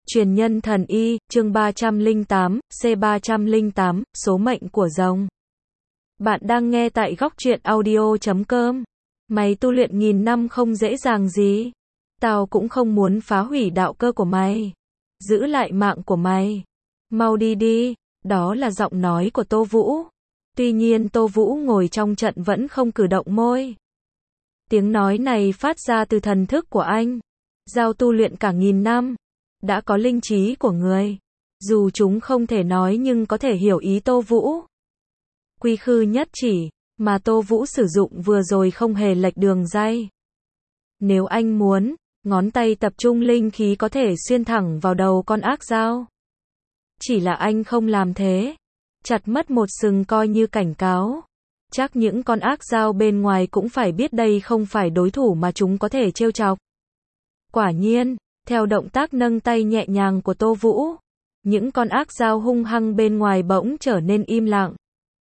Truyền nhân thần y, chương 308, C308, số mệnh của rồng. Bạn đang nghe tại góc truyện audio.com. Mày tu luyện nghìn năm không dễ dàng gì. Tao cũng không muốn phá hủy đạo cơ của mày. Giữ lại mạng của mày. Mau đi đi. Đó là giọng nói của Tô Vũ. Tuy nhiên Tô Vũ ngồi trong trận vẫn không cử động môi. Tiếng nói này phát ra từ thần thức của anh. Giao tu luyện cả nghìn năm. Đã có linh trí của người. Dù chúng không thể nói nhưng có thể hiểu ý Tô Vũ. Quy khư nhất chỉ, mà Tô Vũ sử dụng vừa rồi không hề lệch đường ray. Nếu anh muốn, ngón tay tập trung linh khí có thể xuyên thẳng vào đầu con ác dao. Chỉ là anh không làm thế. Chặt mất một sừng coi như cảnh cáo. Chắc những con ác dao bên ngoài cũng phải biết đây không phải đối thủ mà chúng có thể trêu chọc. Quả nhiên, theo động tác nâng tay nhẹ nhàng của Tô Vũ, những con ác dao hung hăng bên ngoài bỗng trở nên im lặng.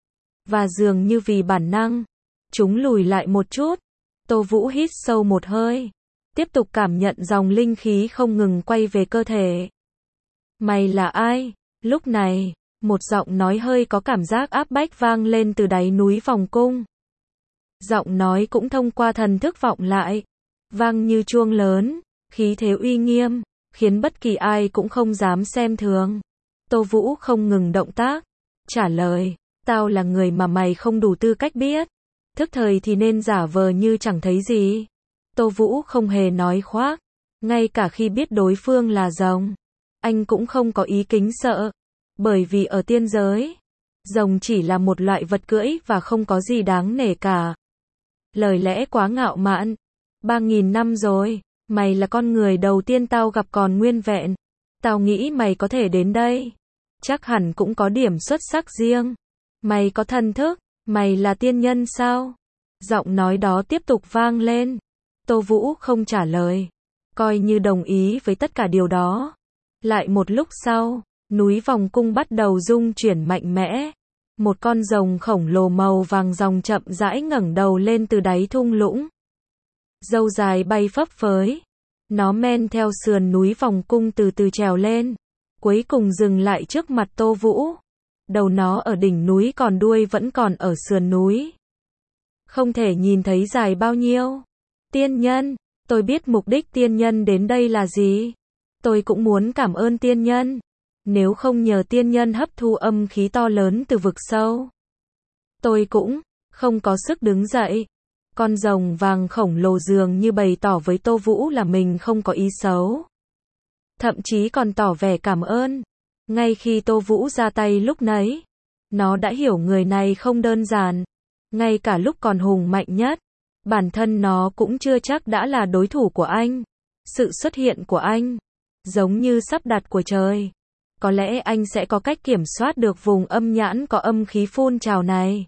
Và dường như vì bản năng, chúng lùi lại một chút. Tô Vũ hít sâu một hơi, tiếp tục cảm nhận dòng linh khí không ngừng quay về cơ thể. Mày là ai? Lúc này, một giọng nói hơi có cảm giác áp bách vang lên từ đáy núi vòng cung. Giọng nói cũng thông qua thần thức vọng lại, vang như chuông lớn, khí thế uy nghiêm, khiến bất kỳ ai cũng không dám xem thường. Tô Vũ không ngừng động tác, trả lời, tao là người mà mày không đủ tư cách biết. Thức thời thì nên giả vờ như chẳng thấy gì. Tô Vũ không hề nói khoác, ngay cả khi biết đối phương là rồng, anh cũng không có ý kính sợ. Bởi vì ở tiên giới, rồng chỉ là một loại vật cưỡi và không có gì đáng nể cả. Lời lẽ quá ngạo mạn. 3.000 năm rồi, mày là con người đầu tiên tao gặp còn nguyên vẹn. Tao nghĩ mày có thể đến đây. Chắc hẳn cũng có điểm xuất sắc riêng. Mày có thần thức, mày là tiên nhân sao? Giọng nói đó tiếp tục vang lên. Tô Vũ không trả lời, coi như đồng ý với tất cả điều đó. Lại một lúc sau, núi vòng cung bắt đầu rung chuyển mạnh mẽ. Một con rồng khổng lồ màu vàng ròng chậm rãi ngẩng đầu lên từ đáy thung lũng. Râu dài bay phấp phới. Nó men theo sườn núi vòng cung từ từ trèo lên. Cuối cùng dừng lại trước mặt Tô Vũ. Đầu nó ở đỉnh núi còn đuôi vẫn còn ở sườn núi. Không thể nhìn thấy dài bao nhiêu. Tiên nhân, tôi biết mục đích tiên nhân đến đây là gì. Tôi cũng muốn cảm ơn tiên nhân. Nếu không nhờ tiên nhân hấp thu âm khí to lớn từ vực sâu, tôi cũng không có sức đứng dậy. Con rồng vàng khổng lồ dường như bày tỏ với Tô Vũ là mình không có ý xấu. Thậm chí còn tỏ vẻ cảm ơn. Ngay khi Tô Vũ ra tay lúc nấy, nó đã hiểu người này không đơn giản. Ngay cả lúc còn hùng mạnh nhất, bản thân nó cũng chưa chắc đã là đối thủ của anh. Sự xuất hiện của anh, giống như sắp đặt của trời. Có lẽ anh sẽ có cách kiểm soát được vùng âm nhãn có âm khí phun trào này.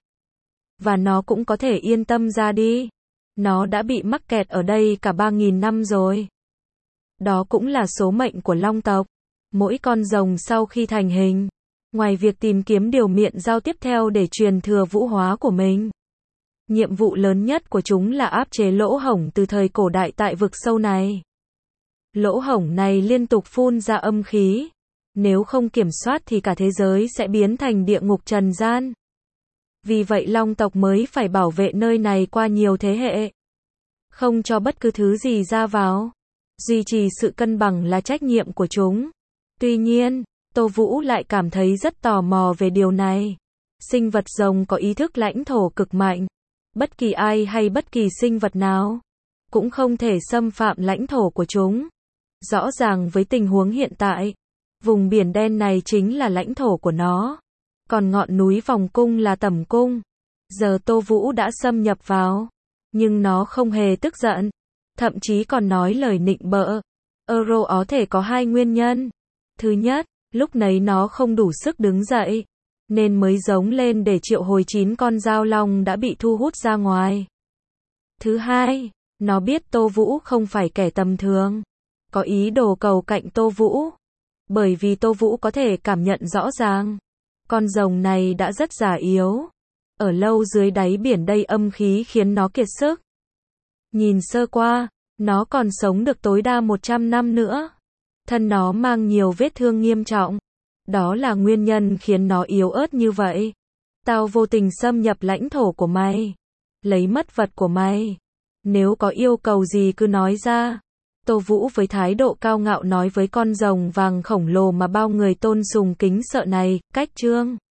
Và nó cũng có thể yên tâm ra đi. Nó đã bị mắc kẹt ở đây cả 3.000 năm rồi. Đó cũng là số mệnh của Long tộc. Mỗi con rồng sau khi thành hình, ngoài việc tìm kiếm điều miệng giao tiếp theo để truyền thừa vũ hóa của mình, nhiệm vụ lớn nhất của chúng là áp chế lỗ hổng từ thời cổ đại tại vực sâu này. Lỗ hổng này liên tục phun ra âm khí. Nếu không kiểm soát thì cả thế giới sẽ biến thành địa ngục trần gian. Vì vậy Long tộc mới phải bảo vệ nơi này qua nhiều thế hệ. Không cho bất cứ thứ gì ra vào. Duy trì sự cân bằng là trách nhiệm của chúng. Tuy nhiên, Tô Vũ lại cảm thấy rất tò mò về điều này. Sinh vật rồng có ý thức lãnh thổ cực mạnh. Bất kỳ ai hay bất kỳ sinh vật nào cũng không thể xâm phạm lãnh thổ của chúng. Rõ ràng với tình huống hiện tại, vùng biển đen này chính là lãnh thổ của nó. Còn ngọn núi vòng cung là tẩm cung. Giờ Tô Vũ đã xâm nhập vào. Nhưng nó không hề tức giận. Thậm chí còn nói lời nịnh bợ. Euro có thể có hai nguyên nhân. Thứ nhất, lúc nấy nó không đủ sức đứng dậy, nên mới giống lên để triệu hồi 9 con dao long đã bị thu hút ra ngoài. Thứ hai, nó biết Tô Vũ không phải kẻ tầm thường. Có ý đồ cầu cạnh Tô Vũ. Bởi vì Tô Vũ có thể cảm nhận rõ ràng. Con rồng này đã rất già yếu. Ở lâu dưới đáy biển đầy âm khí khiến nó kiệt sức. Nhìn sơ qua, nó còn sống được tối đa 100 năm nữa. Thân nó mang nhiều vết thương nghiêm trọng. Đó là nguyên nhân khiến nó yếu ớt như vậy. Tao vô tình xâm nhập lãnh thổ của mày. Lấy mất vật của mày. Nếu có yêu cầu gì cứ nói ra. Tô Vũ với thái độ cao ngạo nói với con rồng vàng khổng lồ mà bao người tôn sùng kính sợ này, cách chương.